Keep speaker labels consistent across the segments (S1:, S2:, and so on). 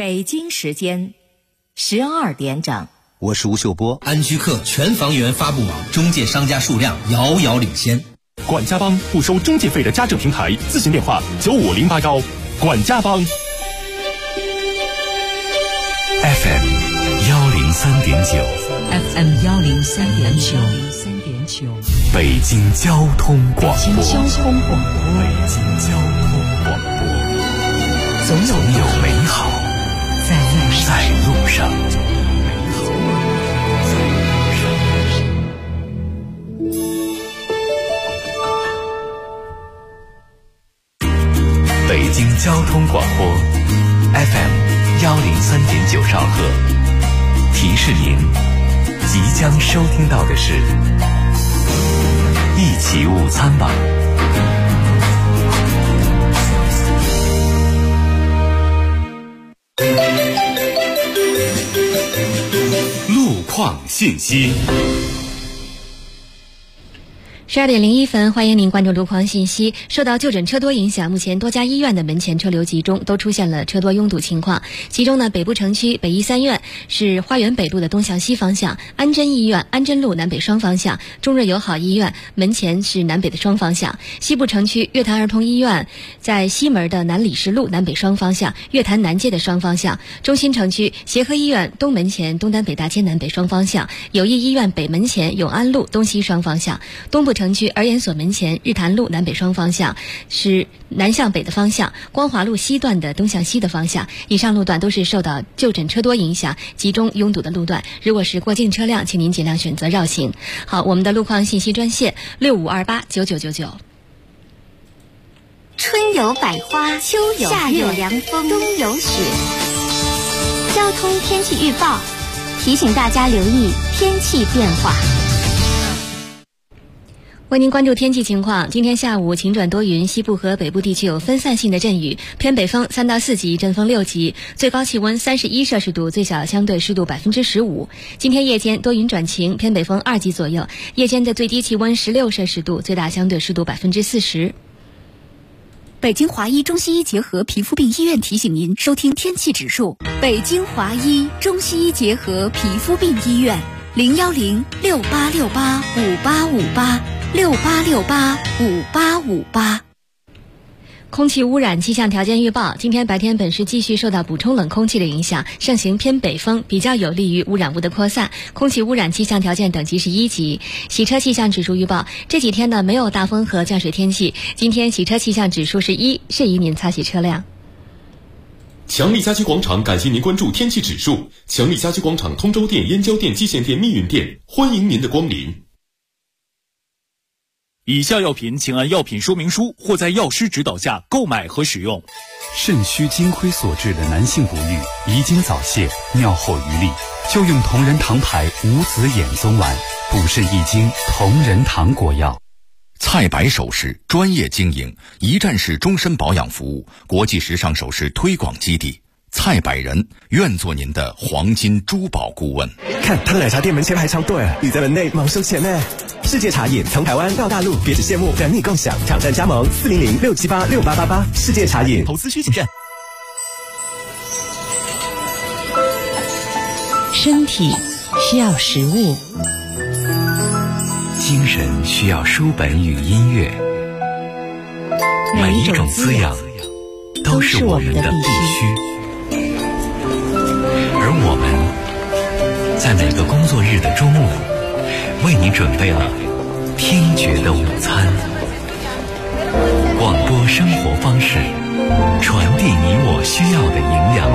S1: 北京时间12点整。
S2: 我是吴秀波。
S3: 安居客全房源发布网中介商家数量遥遥领先。
S4: 管家帮不收中介费的家政平台，咨询电话95081。管家帮。
S5: FM 103.9
S6: FM 103.9
S5: 北京交通广播。
S6: 北京交通广播。
S5: 总有美好在路上。北京交通广播 FM 103.9兆赫，提示您即将收听到的是一起午餐吧。路况信息。
S7: 12点01分，欢迎您关注路况信息。受到就诊车多影响，目前多家医院的门前车流集中，都出现了车多拥堵情况。其中呢，北部城区北医三院是花园北路的东向西方向，安贞医院安贞路南北双方向，中日友好医院门前是南北的双方向。西部城区乐坛儿童医院在西门的南礼士路南北双方向，乐坛南街的双方向。中心城区协和医院东门前东单北大街南北双方向，友谊医院北门前永安路东西双方向。东部城区儿研所门前日坛路南北双方向是南向北的方向，光华路西段的东向西的方向。以上路段都是受到就诊车多影响集中拥堵的路段，如果是过境车辆，请您尽量选择绕行。好，我们的路况信息专线65289999。
S8: 春有百花，秋有夏有凉风，冬有雪。交通天气预报提醒大家留意天气变化。
S7: 为您关注天气情况，今天下午晴转多云，西部和北部地区有分散性的阵雨，偏北风3到4级，阵风6级，最高气温31摄氏度，最小相对湿度15%。今天夜间多云转晴，偏北风2级左右，夜间的最低气温16摄氏度，最大相对湿度40%。
S9: 北京华医中西医结合皮肤病医院提醒您收听天气指数。北京华医中西医结合皮肤病医院01068685858，68685858。
S7: 空气污染气象条件预报，今天白天本市继续受到补充冷空气的影响，盛行偏北风，比较有利于污染物的扩散，空气污染气象条件等级是1级。洗车气象指数预报，这几天呢没有大风和降水天气，今天洗车气象指数是1，适宜您擦洗车辆。
S10: 强力家居广场感谢您关注天气指数。强力家居广场通州店、燕郊店、蓟县店、密云店，欢迎您的光临。
S4: 以下药品请按药品说明书或在药师指导下购买和使用。
S5: 肾虚金亏所致的男性不育、遗精早泄、尿后余力，就用同仁堂牌无子衍宗丸，补肾益精，同仁堂果药。
S11: 蔡白首饰专业经营，一站式终身保养服务，国际时尚首饰推广基地。蔡百人愿做您的黄金珠宝顾问。
S12: 看他的奶茶店门前排长队，你在门内忙收钱呢。世界茶饮从台湾到大陆，别只羡慕，等你共享。抢占加盟400-678-6888。世界茶饮，
S4: 投资需谨慎。
S6: 身体需要食物，
S5: 精神需要书本与音乐，每一种滋养都是我们的必须。而我们在每个工作日的中午，为你准备了听觉的午餐。广播生活方式，传递你我需要的营养。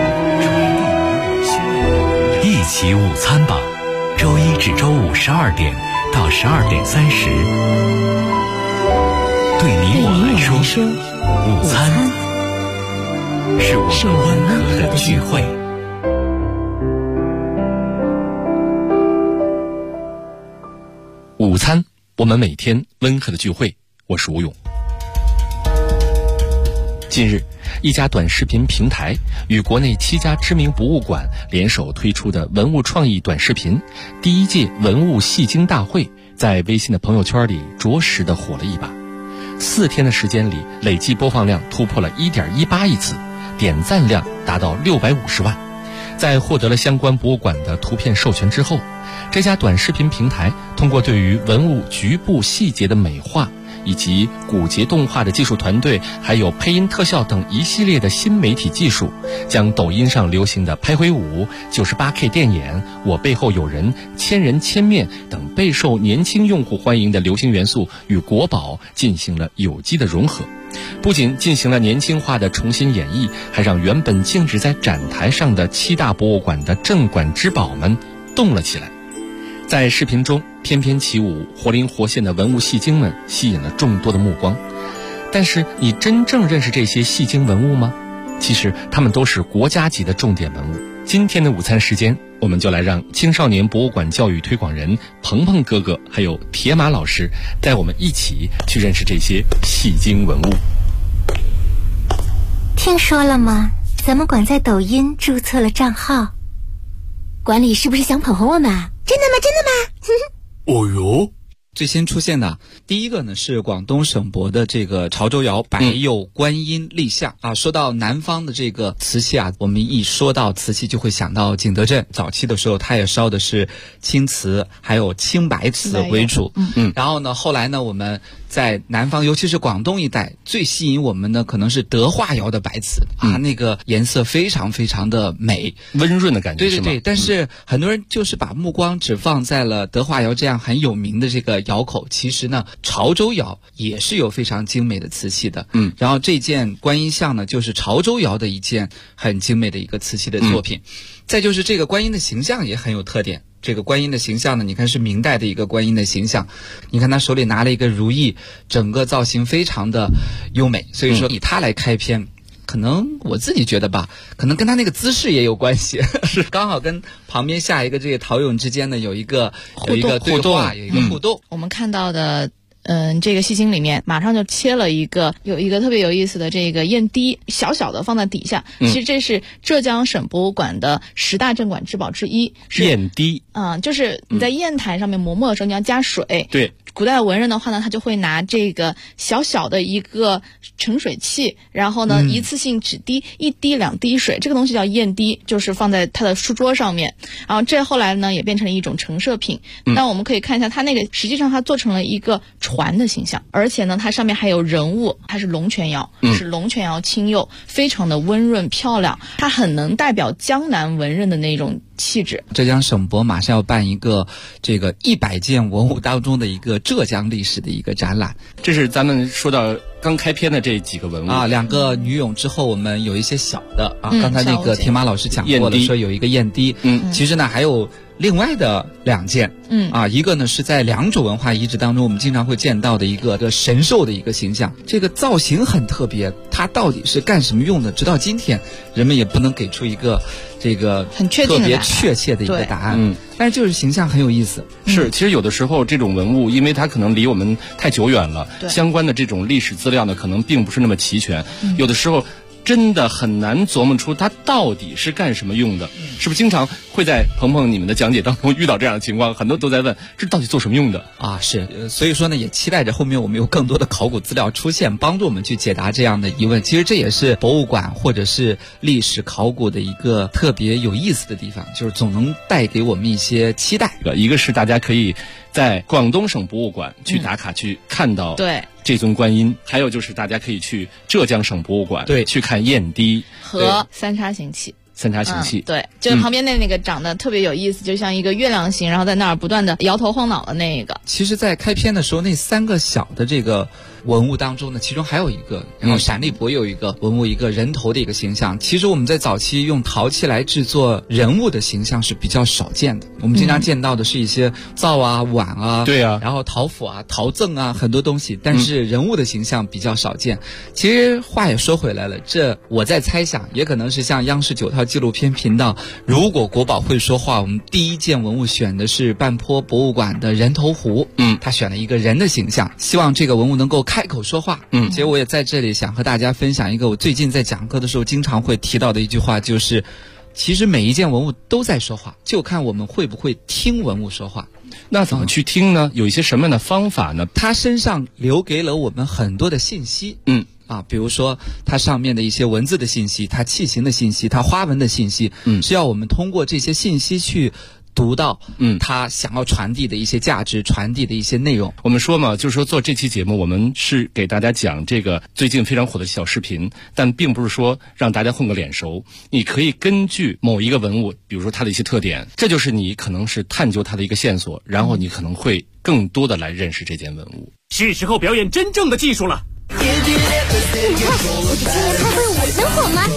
S5: 一起午餐吧，周一至周五12点到12点30。对你我来说，午餐是我们温和的聚会。
S4: 午餐，我们每天温和的聚会。我是吴勇。近日，一家短视频平台与国内7家知名博物馆联手推出的文物创意短视频第1届文物戏精大会，在微信的朋友圈里着实的火了一把。4天的时间里，累计播放量突破了1.18亿次， 点赞量达到650万。在获得了相关博物馆的图片授权之后，这家短视频平台通过对于文物局部细节的美化，以及骨节动画的技术团队，还有配音特效等一系列的新媒体技术，将抖音上流行的拍灰舞、98K 电眼、我背后有人、千人千面等备受年轻用户欢迎的流行元素与国宝进行了有机的融合。不仅进行了年轻化的重新演绎，还让原本静止在展台上的7大博物馆的镇馆之宝们动了起来。在视频中翩翩起舞、活灵活现的文物戏精们吸引了众多的目光。但是你真正认识这些戏精文物吗？其实他们都是国家级的重点文物。今天的午餐时间，我们就来让青少年博物馆教育推广人鹏鹏哥哥还有铁马老师带我们一起去认识这些戏精文物。
S8: 听说了吗？咱们馆在抖音注册了账号。管理是不是想捧红我们啊？真的吗？真的吗？
S2: 哦哟，最先出现的第一个呢是广东省博的这个潮州窑白釉观音立像啊。说到南方的这个瓷器啊，我们一说到瓷器就会想到景德镇，早期的时候它也烧的是青瓷还有青白瓷为主。然后呢，后来呢，我们在南方尤其是广东一带，最吸引我们的可能是德化窑的白瓷啊，那个颜色非常非常的美，
S4: 温润的感觉。
S2: 对对对，但是很多人就是把目光只放在了德化窑这样很有名的这个窑口，其实呢潮州窑也是有非常精美的瓷器的。然后这件观音像呢，就是潮州窑的一件很精美的一个瓷器的作品。再就是这个观音的形象也很有特点。这个观音的形象呢，你看是明代的一个观音的形象，你看他手里拿了一个如意，整个造型非常的优美，所以说以他来开篇，可能我自己觉得吧，可能跟他那个姿势也有关系，是刚好跟旁边下一个这个陶俑之间呢有一个对话，有一个互动。
S13: 我们看到的这个戏精里面马上就切了有一个特别有意思的这个砚滴，小小的放在底下。其实这是浙江省博物馆的10大镇馆之宝之一，是
S4: 砚滴。
S13: 就是你在砚台上面磨墨的时候，你要加水。
S4: 对。
S13: 古代文人的话呢，他就会拿这个小小的一个盛水器，然后呢一次性只滴1滴2滴水，这个东西叫砚滴，就是放在他的书桌上面。然后这后来呢也变成了一种陈设品。那我们可以看一下它那个，实际上它做成了一个船的形象，而且呢它上面还有人物，它是龙泉窑，是龙泉窑青釉，非常的温润漂亮，它很能代表江南文人的那种气质。
S2: 浙江省博马上要办一个这个100件文物当中的一个浙江历史的一个展览。
S4: 这是咱们说到刚开篇的这几个文物
S2: 啊，2个女俑之后，我们有一些小的啊，刚才那个铁马老师讲过了，说有一个砚滴，其实呢还有另外的2件，一个呢是在良渚文化遗址当中我们经常会见到的一个神兽的一个形象，这个造型很特别，它到底是干什么用的？直到今天，人们也不能给出一个这个
S13: 很确定的
S2: 特别确切的一个答案。但是就是形象很有意思。
S4: 是，其实有的时候这种文物，因为它可能离我们太久远了，相关的这种历史资料呢，可能并不是那么齐全，有的时候真的很难琢磨出它到底是干什么用的。是不是经常会在鹏鹏你们的讲解当中遇到这样的情况？很多都在问这到底做什么用的
S2: 啊？是，所以说呢，也期待着后面我们有更多的考古资料出现，帮助我们去解答这样的疑问。其实这也是博物馆或者是历史考古的一个特别有意思的地方，就是总能带给我们一些期待。
S4: 一个是大家可以在广东省博物馆去打卡，去看到这尊观音，还有就是大家可以去浙江省博物馆去看砚滴
S13: 和三叉形器。对，就是旁边那个长得特别有意思，就像一个月亮形，然后在那儿不断的摇头晃脑的那个。
S2: 其实在开篇的时候，那3个小的这个文物当中呢，其中还有一个，然后陕历博有一个文物，一个人头的一个形象。其实我们在早期用陶器来制作人物的形象是比较少见的，我们经常见到的是一些灶啊、碗啊，
S4: 对啊，
S2: 然后陶釜啊、陶赠啊，很多东西，但是人物的形象比较少见。其实话也说回来了，这我在猜想，也可能是像央视9套纪录片频道，如果国宝会说话，我们第一件文物选的是半坡博物馆的人头壶，他选了一个人的形象，希望这个文物能够开口说话。其实我也在这里想和大家分享一个我最近在讲课的时候经常会提到的一句话，就是其实每一件文物都在说话，就看我们会不会听文物说话。
S4: 那怎么去听呢？有一些什么样的方法呢？
S2: 他身上留给了我们很多的信息。 啊，比如说它上面的一些文字的信息，它器型的信息，它花纹的信息，是要我们通过这些信息去读到他想要传递的一些价值，传递的一些内容。
S4: 我们说嘛，就是说做这期节目，我们是给大家讲这个最近非常火的小视频，但并不是说让大家混个脸熟。你可以根据某一个文物，比如说它的一些特点，这就是你可能是探究它的一个线索，然后你可能会更多的来认识这件文物。
S14: 是时候表演真正的技术了。
S8: 你看，我的青年开会舞能火吗？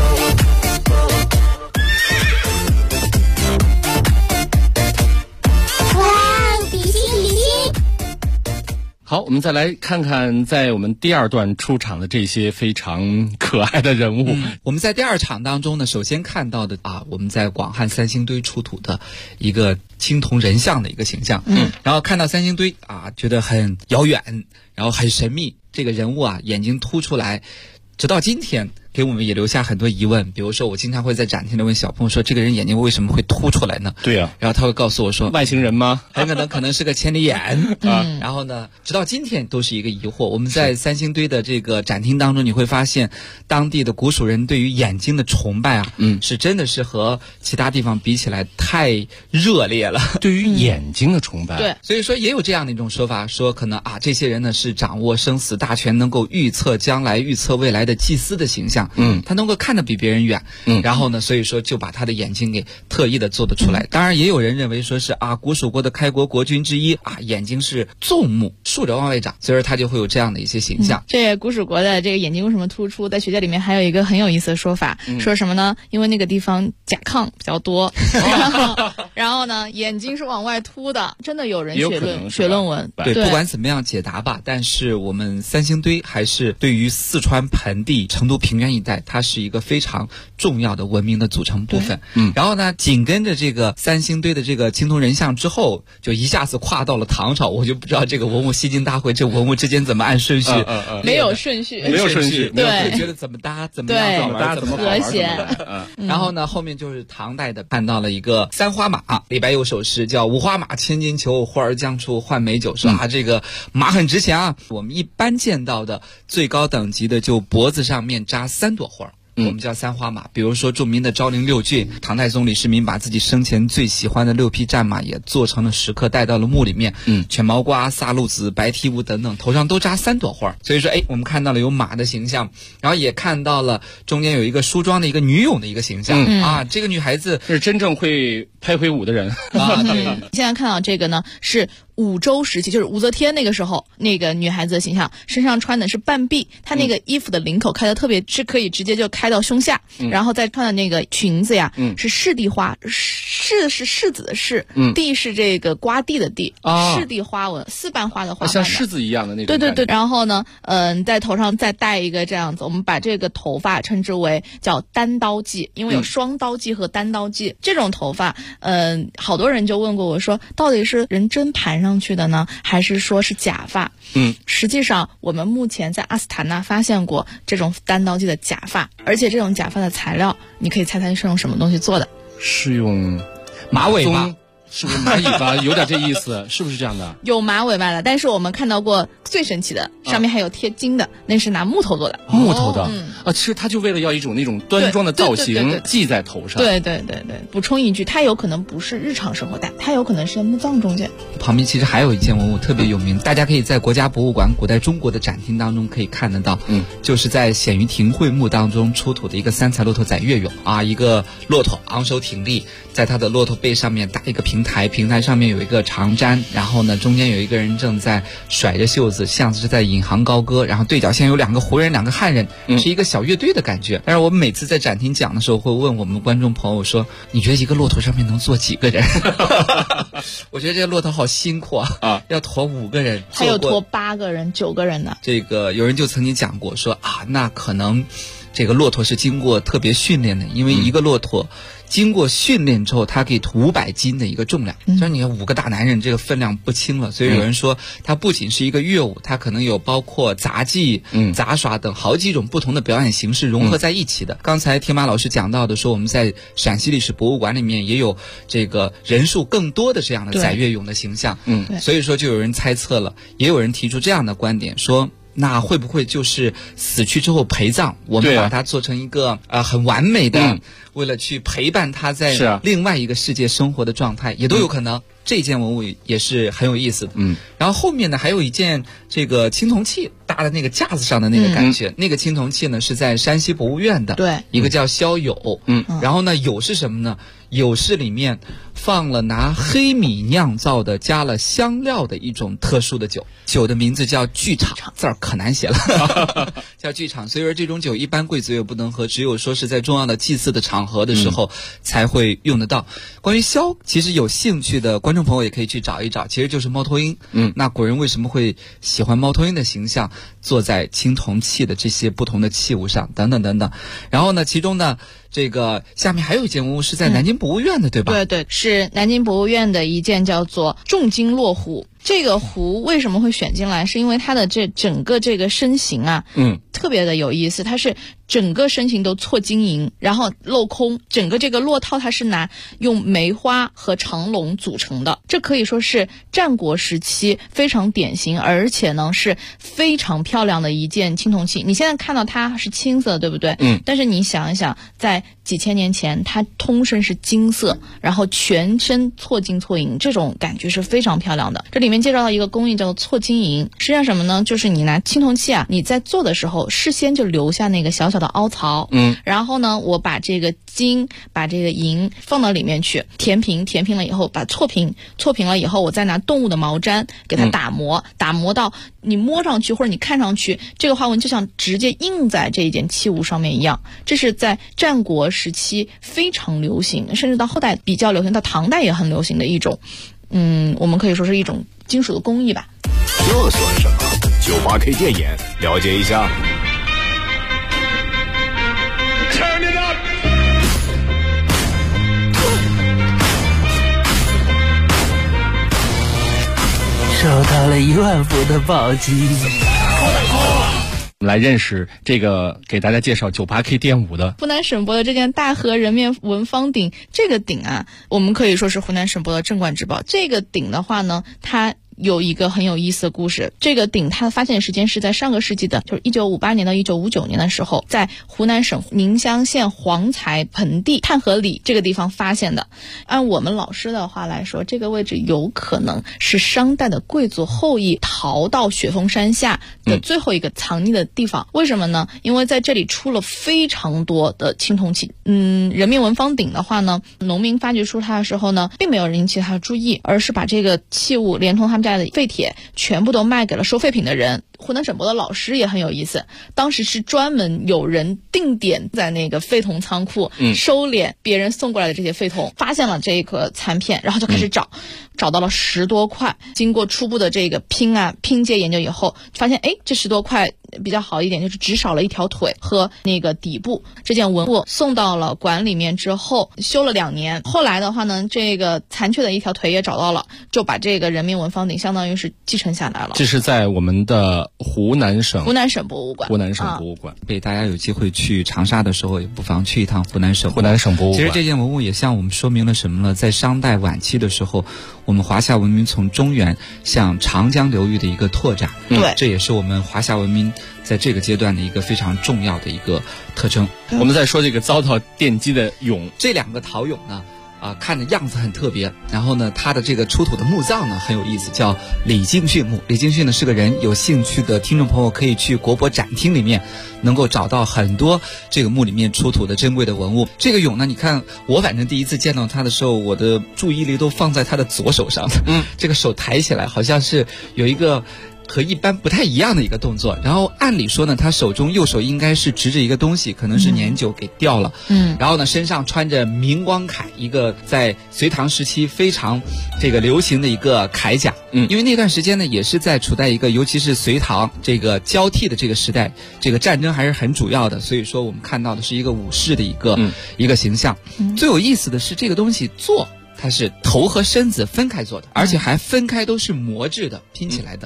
S4: 好，我们再来看看在我们第二段出场的这些非常可爱的人物。
S2: 我们在第二场当中呢，首先看到的我们在广汉三星堆出土的一个青铜人像的一个形象。然后看到三星堆觉得很遥远，然后很神秘。这个人物眼睛凸出来，直到今天给我们也留下很多疑问。比如说我经常会在展厅里问小朋友说，这个人眼睛为什么会凸出来呢？
S4: 对呀，
S2: 然后他会告诉我说，
S4: 外星人吗？
S2: 很可能是个千里眼然后呢，直到今天都是一个疑惑。我们在三星堆的这个展厅当中，你会发现当地的古蜀人对于眼睛的崇拜是真的是和其他地方比起来太热烈了。
S4: 对于眼睛的崇拜，
S2: 对，所以说也有这样的一种说法，说可能这些人呢是掌握生死大权，能够预测将来、预测未来的祭司的形象。他能够看得比别人远。然后呢，所以说就把他的眼睛给特意的做得出来。当然也有人认为说是古蜀国的开国国君之一眼睛是纵目，竖着往外长，所以说他就会有这样的一些形象。
S13: 这古蜀国的这个眼睛为什么突出，在学界里面还有一个很有意思的说法，说什么呢？因为那个地方甲亢比较多然后呢眼睛是往外凸的，真的有人写论文。
S2: 对，不管怎么样解答吧，但是我们三星堆还是对于四川盆地成都平原一带，它是一个非常重要的文明的组成部分。然后呢，紧跟着这个三星堆的这个青铜人像之后，就一下子跨到了唐朝。我就不知道这个文物西京大会，这文物之间怎么按顺序？
S13: 没有顺序，
S2: 对，觉得怎么搭，怎么样，怎么搭，怎么
S13: 和谐。
S2: 然后呢，后面就是唐代的，看到了一个三花马，李白有首诗叫五花马，千金裘，呼儿将出换美酒，说这个马很值钱啊。我们一般见到的最高等级的，就脖子上面扎3朵花。我们叫三花马。比如说著名的昭陵六骏，唐太宗李世民把自己生前最喜欢的6匹战马也做成了石刻，带到了墓里面。犬毛瓜、萨路子、白蹄乌等等，头上都扎3朵花。所以说我们看到了有马的形象，然后也看到了中间有一个梳妆的一个女俑的一个形象。这个女孩子
S4: 是真正会拍回舞的人
S2: 对。
S13: 现在看到这个呢，是武周时期，就是武则天那个时候，那个女孩子的形象，身上穿的是半臂，她那个衣服的领口开的特别，是可以直接就开到胸下，然后再穿的那个裙子呀，是柿地花，柿是柿子的柿，地是这个瓜地的地，柿地花纹，4瓣花的花瓣，
S4: 像柿子一样的那种。
S13: 对。然后呢，在头上再戴一个这样子，我们把这个头发称之为叫单刀髻，因为有双刀髻和单刀髻。这种头发，好多人就问过我说，到底是人真盘上去的呢，还是说是假发？实际上我们目前在阿斯塔纳发现过这种单刀髻的假发，而且这种假发的材料，你可以猜猜是用什么东西做的？
S4: 是用
S2: 马尾巴。
S4: 是不是马尾巴？有点这意思，是不是这样的？
S13: 有马尾巴的，但是我们看到过最神奇的，上面还有贴金的，那是拿木头做的。
S4: 木头的，其实它就为了要一种那种端庄的造型，系在头上。
S13: 对。补充一句，它有可能不是日常生活戴，它有可能是在墓葬中间。
S2: 旁边其实还有一件文物特别有名，大家可以在国家博物馆古代中国的展厅当中可以看得到。就是在显于庭会墓当中出土的一个3彩骆驼载月俑一个骆驼昂首挺立，在它的骆驼背上面搭一个平台，平台上面有一个长毡，然后呢中间有一个人正在甩着袖子，像是在引吭高歌，然后对角线有2个胡人2个汉人，是一个小乐队的感觉。但是我们每次在展厅讲的时候会问我们观众朋友说，你觉得一个骆驼上面能坐几个人？我觉得这个骆驼好辛苦要驮5个人，
S13: 还有驮8个人9个人呢。
S2: 这个有人就曾经讲过说那可能这个骆驼是经过特别训练的，因为一个骆驼经过训练之后，它可以500斤的一个重量，就是你看5个大男人，这个分量不轻了。所以有人说，它不仅是一个乐舞，它可能有包括杂技、杂耍等好几种不同的表演形式融合在一起的。刚才天马老师讲到的说，我们在陕西历史博物馆里面也有这个人数更多的这样的载月俑的形象。所以说就有人猜测了，也有人提出这样的观点说， 那会不会就是死去之后陪葬？我们把它做成一个很完美的，为了去陪伴他在另外一个世界生活的状态，也都有可能。这件文物也是很有意思的。然后后面呢还有一件这个青铜器搭在那个架子上的那个感觉，那个青铜器呢是在山西博物院的，
S13: 对，
S2: 一个叫萧友。然后呢友是什么呢？友是里面放了拿黑米酿造的加了香料的一种特殊的酒，酒的名字叫剧场，字儿可难写了叫剧场。所以说这种酒一般贵族也不能喝，只有说是在重要的祭祀的场合的时候才会用得到。关于萧，其实有兴趣的观众朋友也可以去找一找，其实就是猫头鹰。那古人为什么会喜欢猫头鹰的形象，坐在青铜器的这些不同的器物上，等等等等。然后呢其中呢这个下面还有一件文物是在南京博物院的，对吧？
S13: 对对，是南京博物院的一件叫做重金落壶。这个壶为什么会选进来？是因为它的这整个这个身形啊，特别的有意思。它是整个身形都错金银，然后镂空，整个这个落套它是用梅花和长龙组成的。这可以说是战国时期非常典型，而且呢是非常漂亮的一件青铜器。你现在看到它是青色，对不对？但是你想一想，在几千年前，它通身是金色，然后全身错金错银，这种感觉是非常漂亮的。这里面介绍到一个工艺叫做错金银，实际上什么呢？就是你拿青铜器啊，你在做的时候事先就留下那个小小的凹槽，然后呢我把这个金把这个银放到里面去填平了以后，把错平了以后，我再拿动物的毛毡给它打磨到你摸上去或者你看上去这个花纹就像直接印在这一件器物上面一样。这是在战国时期非常流行，甚至到后代比较流行，到唐代也很流行的一种我们可以说是一种金属的工艺吧。
S15: 这算什么？98K 电眼，了解一下。Turn it up！
S16: 收到了1万伏的暴击。
S4: 来认识这个给大家介绍98K 电舞的
S13: 湖南省博的这件大和人面纹方鼎。这个鼎啊，我们可以说是湖南省博的镇馆之宝。这个鼎的话呢，它有一个很有意思的故事。这个鼎它的发现时间是在上个世纪的就是1958年到1959年的时候，在湖南省宁乡县黄财盆地探河里这个地方发现的。按我们老师的话来说，这个位置有可能是商代的贵族后裔逃到雪峰山下的最后一个藏匿的地方。为什么呢？因为在这里出了非常多的青铜器。人面纹方鼎的话呢，农民发掘出它的时候呢，并没有引起它的注意，而是把这个器物连同他们家的废铁全部都卖给了收废品的人。湖南省博的老师也很有意思，当时是专门有人定点在那个废铜仓库收敛别人送过来的这些废铜，发现了这个残片，然后就开始找到了10多块。经过初步的这个拼接研究以后，发现这10多块比较好一点，就是只少了一条腿和那个底部。这件文物送到了馆里面之后修了2年，后来的话呢，这个残缺的一条腿也找到了，就把这个人面纹方鼎相当于是继承下来了。
S4: 这是在我们的湖南省
S13: 博物馆。
S2: 对，大家有机会去长沙的时候，也不妨去一趟湖南省博物馆。其实这件文物也向我们说明了什么呢？在商代晚期的时候，我们华夏文明从中原向长江流域的一个拓展。
S13: 对，
S2: 这也是我们华夏文明在这个阶段的一个非常重要的一个特征。
S4: 我们在说这个遭到电击的俑，
S2: 这2个陶俑呢看着样子很特别，然后呢它的这个出土的墓葬呢很有意思，叫李敬训墓。李敬训呢是个人，有兴趣的听众朋友可以去国博展厅里面能够找到很多这个墓里面出土的珍贵的文物。这个俑呢，你看我反正第一次见到它的时候，我的注意力都放在它的左手上，这个手抬起来好像是有一个和一般不太一样的一个动作。然后按理说呢，他手中右手应该是执着一个东西，可能是年久给掉了。然后呢，身上穿着明光铠，一个在隋唐时期非常这个流行的一个铠甲。因为那段时间呢，也是在处在一个尤其是隋唐这个交替的这个时代，这个战争还是很主要的，所以说我们看到的是一个武士的一个形象。最有意思的是这个东西它是头和身子分开做的，而且还分开都是磨制的，拼起来的。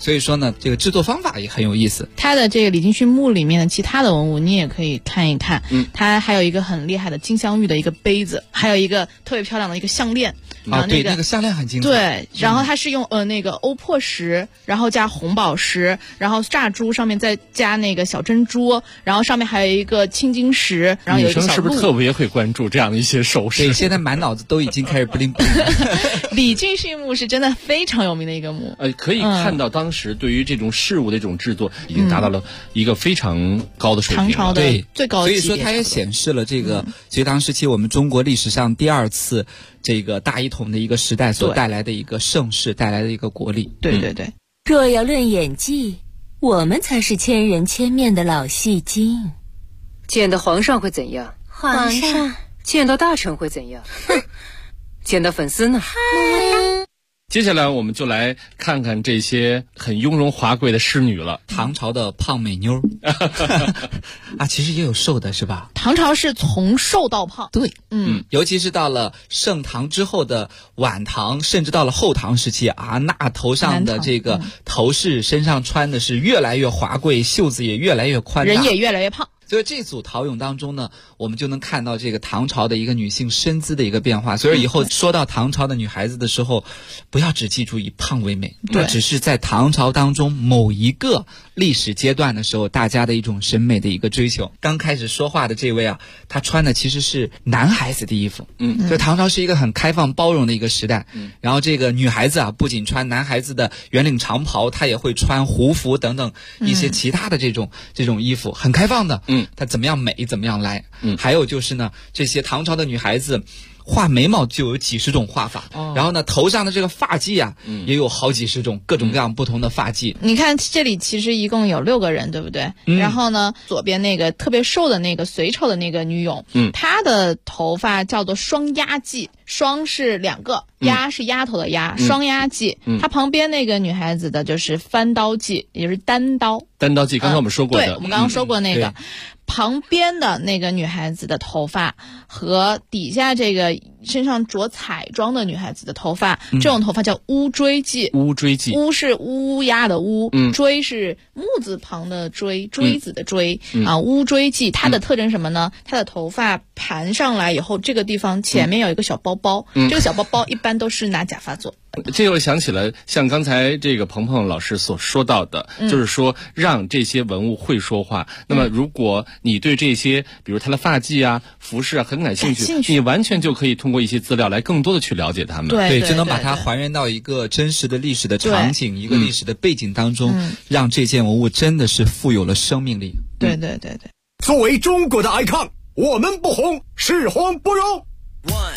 S2: 所以说呢，这个制作方法也很有意思。
S13: 它的这个李金勋墓里面的其他的文物你也可以看一看，它还有一个很厉害的金镶玉的一个杯子，还有一个特别漂亮的一个项链。
S2: 对，那个项链很精彩。
S13: 对，然后它是用那个欧珀石，然后加红宝石，然后炸珠上面再加那个小珍珠，然后上面还有一个青金石，然后有一个小鹿。
S4: 女生是不是特别会关注这样的一些首饰？
S2: 对，现在满脑子都已经开始不灵不灵。
S13: 李金勋墓是真的非常有名的一个墓。
S4: 可以看到当时对于这种饰物的这种制作已经达到了一个非常高的水平。
S13: 唐朝的最高的级别。
S2: 所以说它也显示了这个隋唐时期我们中国历史上第二次这个大一统的一个时代所带来的一个盛世，带来的一个国力。
S13: 对对对。
S6: 若要论演技，我们才是千人千面的老戏精。
S17: 见到皇上会怎样？
S6: 皇上。
S17: 见到大臣会怎样？见到粉丝呢？
S4: 接下来我们就来看看这些很雍容华贵的侍女了。
S2: 唐朝的胖美妞啊，其实也有瘦的是吧？
S13: 唐朝是从瘦到胖。
S2: 对，尤其是到了盛唐之后的晚唐，甚至到了后唐时期啊，那头上的这个头饰，身上穿的是越来越华贵，袖子也越来越宽大，
S13: 人也越来越胖。
S2: 所以这组陶俑当中呢，我们就能看到这个唐朝的一个女性身姿的一个变化。所以以后说到唐朝的女孩子的时候，不要只记住以胖为美，那只是在唐朝当中某一个历史阶段的时候，大家的一种审美的一个追求。刚开始说话的这位啊，他穿的其实是男孩子的衣服，所以唐朝是一个很开放包容的一个时代。然后这个女孩子啊，不仅穿男孩子的圆领长袍，她也会穿胡服等等一些其他的这种衣服，很开放的。她怎么样美怎么样来。还有就是呢，这些唐朝的女孩子画眉毛就有几十种画法，然后呢头上的这个发髻啊，也有好几十种各种各样不同的发髻。
S13: 你看这里其实一共有6个人，对不对？然后呢，左边那个特别瘦的那个隋朝的那个女俑，她的头发叫做双鸭髻，双是2个，鸭是丫头的鸭，双鸭髻。她旁边那个女孩子的就是翻刀髻，也就是单刀。
S4: 单刀髻，刚才我们说过的，
S13: 对，我们刚刚说过那个。旁边的那个女孩子的头发和底下这个身上着彩妆的女孩子的头发，这种头发叫乌锥髻。
S4: 乌锥髻，
S13: 乌是乌鸦的乌，锥是木字旁的锥，锥子的锥啊。乌锥髻，它的特征什么呢？它的头发盘上来以后，这个地方前面有一个小包包，这个小包包一般都是拿假发做。
S4: 这又想起了像刚才这个鹏鹏老师所说到的，就是说让这些文物会说话。那么如果你对这些比如它的发髻啊、服饰啊很感兴趣，你完全就可以通过一些资料来更多的去了解它们。
S2: 对，就能把它还原到一个真实的历史的场景，一个历史的背景当中，让这件文物真的是富有了生命力。
S13: 对对对对。
S15: 作为中国的 icon， 我们不红，是红不容。1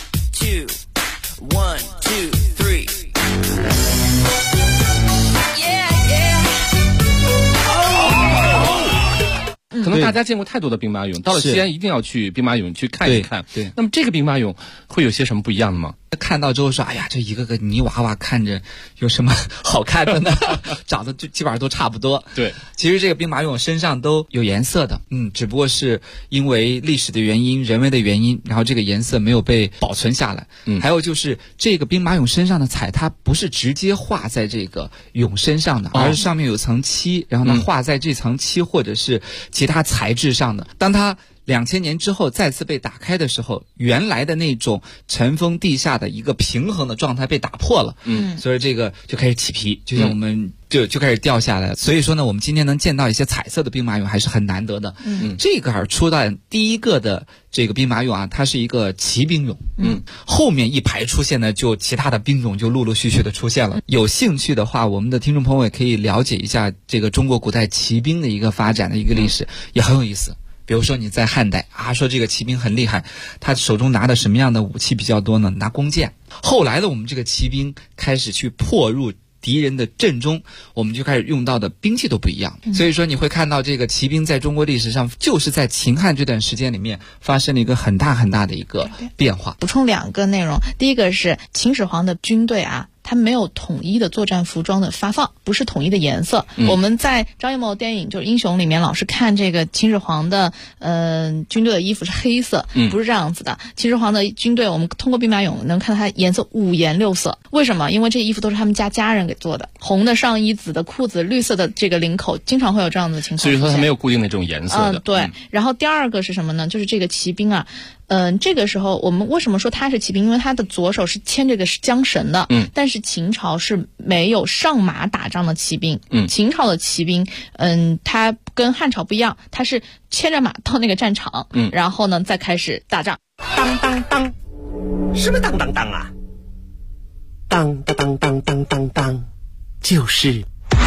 S15: 2 1 2 3。
S4: 可能大家见过太多的兵马俑，到了西安一定要去兵马俑去看一看。
S2: 对，
S4: 那么这个兵马俑会有些什么不一样的吗？
S2: 看到之后说，哎呀，这一个个泥娃娃看着有什么好看的呢？长得就基本上都差不多。
S4: 对，
S2: 其实这个兵马俑身上都有颜色的，只不过是因为历史的原因、人为的原因，然后这个颜色没有被保存下来。还有就是这个兵马俑身上的彩，它不是直接画在这个俑身上的，而是上面有层漆，然后呢画在这层漆或者是其他材质上的。当它2000年之后再次被打开的时候，原来的那种尘封地下的一个平衡的状态被打破了，所以这个就开始起皮，就像我们就开始掉下来了。所以说呢，我们今天能见到一些彩色的兵马俑还是很难得的。这个出到第一个的这个兵马俑啊，它是一个骑兵俑，后面一排出现的就其他的兵俑就陆陆续续的出现了。有兴趣的话，我们的听众朋友也可以了解一下这个中国古代骑兵的一个发展的一个历史，也很有意思。比如说你在汉代啊，说这个骑兵很厉害，他手中拿的什么样的武器比较多呢？拿弓箭。后来的我们这个骑兵开始去破入敌人的阵中，我们就开始用到的兵器都不一样。所以说你会看到这个骑兵在中国历史上就是在秦汉这段时间里面发生了一个很大很大的一个变化。
S13: 补充2个内容，第一个是秦始皇的军队啊， 它没有统一的作战服装的发放，不是统一的颜色。我们在张艺谋电影就是《英雄》里面老是看这个秦始皇的军队的衣服是黑色，不是这样子的。秦始皇的军队我们通过兵马俑能看到它颜色五颜六色，为什么？因为这衣服都是他们家人给做的，红的上衣、紫的裤子、绿色的这个领口，经常会有这样的情况。
S4: 所以说它没有固定的这种颜色的。
S13: 对。然后第二个是什么呢？就是这个骑兵啊，这个时候我们为什么说他是骑兵？因为他的左手是牵这个缰绳的，但是秦朝是没有上马打仗的骑兵，秦朝的骑兵，他跟汉朝不一样，他是牵着马到那个战场，然后呢再开始打仗。
S15: 当当当，什么当当当啊？当当当当当当当，就是。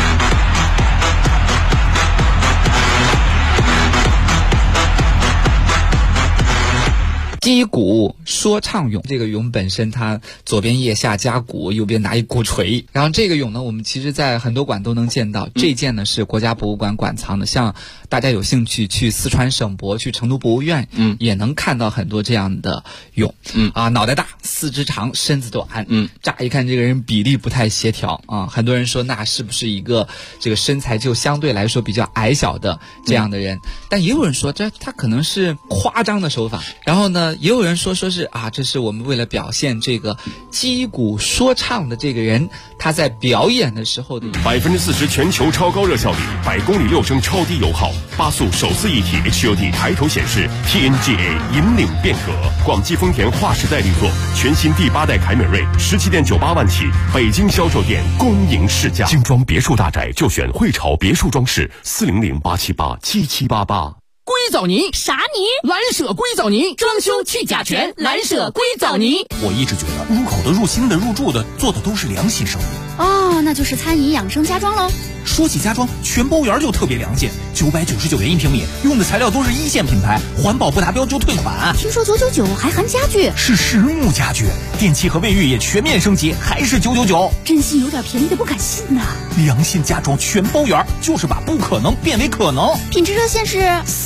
S2: 击鼓说唱俑，这个俑本身它左边腋下加鼓，右边拿一鼓槌。然后这个俑呢，我们其实在很多馆都能见到。这件呢是国家博物馆馆藏的，像大家有兴趣去四川省博、去成都博物院，也能看到很多这样的俑。脑袋大，四肢长，身子短，乍一看这个人比例不太协调啊。很多人说那是不是一个这个身材就相对来说比较矮小的这样的人？但也有人说他可能是夸张的手法。然后呢，也有人说是这是我们为了表现这个击鼓说唱的这个人他在表演的时候的
S10: 40%全球超高热效率，100公里6升超低油耗，8速手自一体 HUD 抬头显示 TNGA 引领变革。广汽丰田划时代力作，全新第8代凯美瑞17.98万起，北京销售店恭迎试驾。精装别墅大宅就选汇潮别墅装饰，400-878-7788。
S18: 硅藻泥
S6: 啥泥？
S18: 蓝舍硅藻泥，装修去甲醛，蓝舍硅藻泥。
S19: 我一直觉得入口的、入心的、入住的做的都是良心生意。
S9: 哦，那就是餐饮养生家装喽。
S19: 说起家装，全包园就特别良心，999元1平米，用的材料都是1线品牌，环保不达标就退款。
S9: 听说999还含家具，
S19: 是实木家具，电器和卫浴也全面升级，还是999。
S9: 真心有点便宜的不敢信呐。
S19: 良心家装全包园，就是把不可能变为可能。
S9: 品质热线是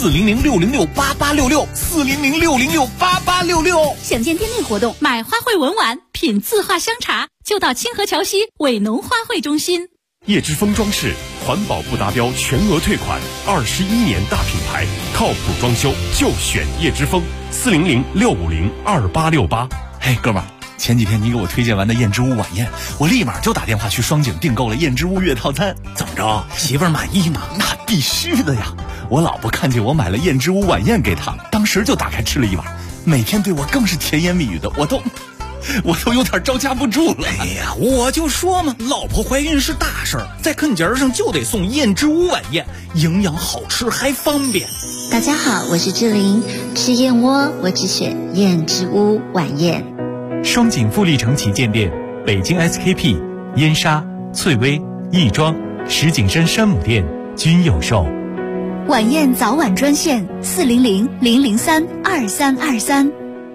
S19: 400-606-8866，400-606-8866。
S9: 想见店内活动，买花卉文玩，品字画香茶，就到清河桥西伟农花卉中心。
S10: 叶之峰装饰，环保不达标全额退款，21年大品牌，靠谱装修就选叶之峰，400-650-2868。
S19: 嘿，哥们儿，前几天你给我推荐完的燕之屋晚宴，我立马就打电话去双井订购了燕之屋月套餐。怎么着，媳妇儿满意吗？那必须的呀！我老婆看见我买了燕之屋晚宴给她，当时就打开吃了一碗，每天对我更是甜言蜜语的，我都有点招架不住了。哎呀，我就说嘛，老婆怀孕是大事儿，在啃节上就得送燕之屋晚宴，营养好吃还方便。
S20: 大家好，我是志玲，吃燕窝我只选燕之屋晚宴。
S5: 双井富力城旗舰店、北京 SKP、燕莎、翠微、亦庄、石景山山姆店均有售。
S9: 晚宴早晚专线400-003-2323。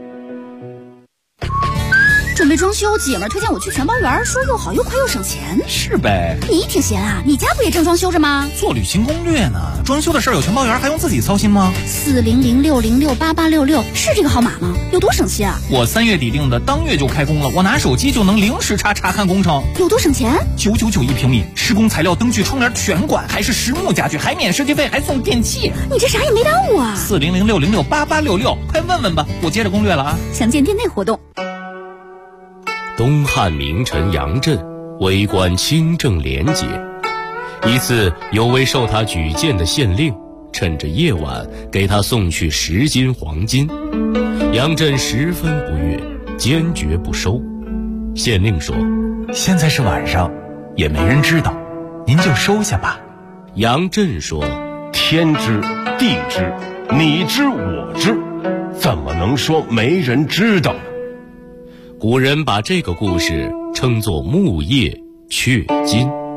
S9: 准备装修，姐们儿推荐我去全包园，说又好又快又省钱。
S19: 是呗，
S9: 你挺闲啊，你家不也正装修着吗？
S19: 做旅行攻略呢，装修的事儿有全包园，还用自己操心吗
S9: ？400-606-8866是这个号码吗？有多省心啊？
S19: 我3月底定的，当月就开工了，我拿手机就能零时查看工程。
S9: 有多省钱
S19: ？999平米，施工材料、灯具、窗帘全管，还是实木家具，还免设计费，还送电器。
S9: 你这啥也没耽误啊
S19: ！400-606-8866，快问问吧，我接着攻略了啊。
S9: 详见店内活动。
S21: 东汉名臣杨震为官清正廉洁，一次有位受他举荐的县令趁着夜晚给他送去10斤黄金，杨震十分不悦，坚决不收。县令说：
S5: 现在是晚上，也没人知道，您就收下吧。
S21: 杨震说：
S10: 天知地知，你知我知，怎么能说没人知道呢？
S21: 古人把这个故事称作木叶雀金。